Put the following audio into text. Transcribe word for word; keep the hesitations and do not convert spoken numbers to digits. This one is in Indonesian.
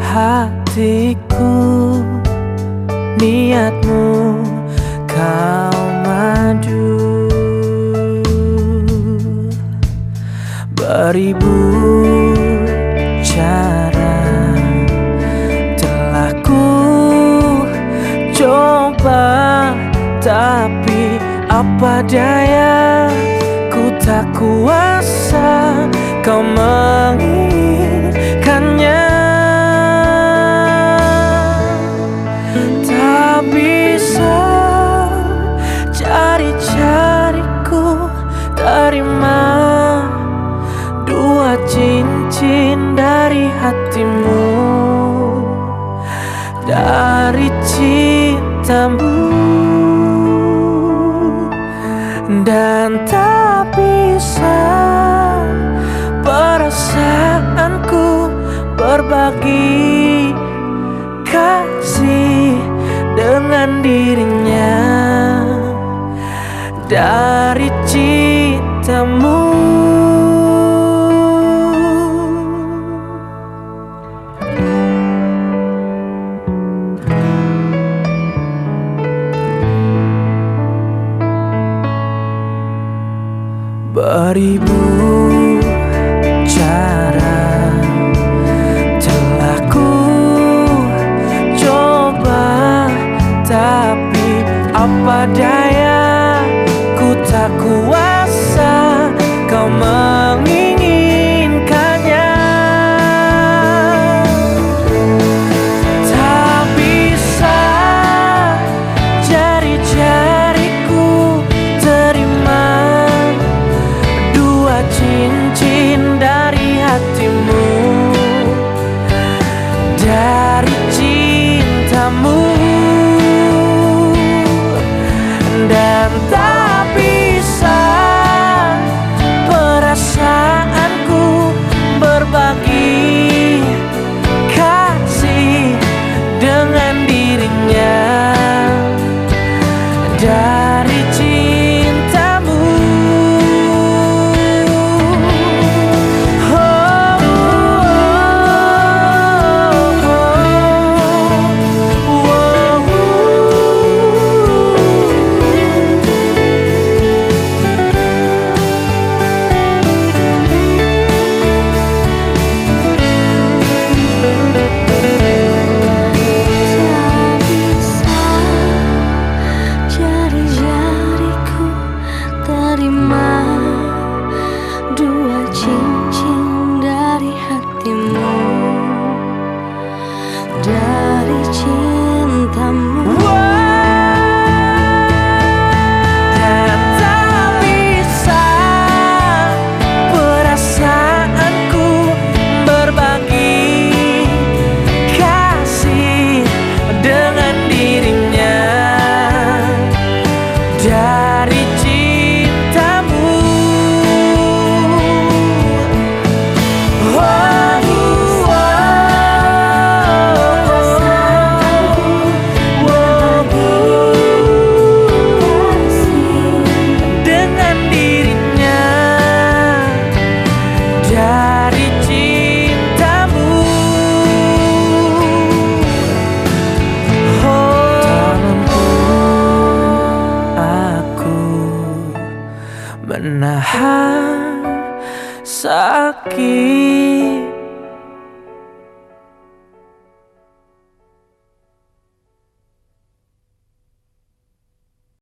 hatiku, niatmu kau maju. Beribu cara telah ku coba, tapi apa daya, ku tak kuasa kau menginginkannya. Tak bisa cari-cariku terima dua cincin dari hatimu, dari cintamu. Dan tak bisa perasaanku berbagi kasih dengan dirinya, dari cintamu. Beribu cara telah ku coba, tapi apa daya, ku tak kuasa kau menginginkannya. Tak bisa jari-jariku terima cincin dari hatimu, dari cintamu. Dan tak bisa perasaanku berbagi kasih dengan dirinya, dari cintamu. Dua cincin dari hatimu, dari cintamu. Dan tak bisa perasaanku berbagi kasih dengan dirinya, dari cintamu. Menahan sakit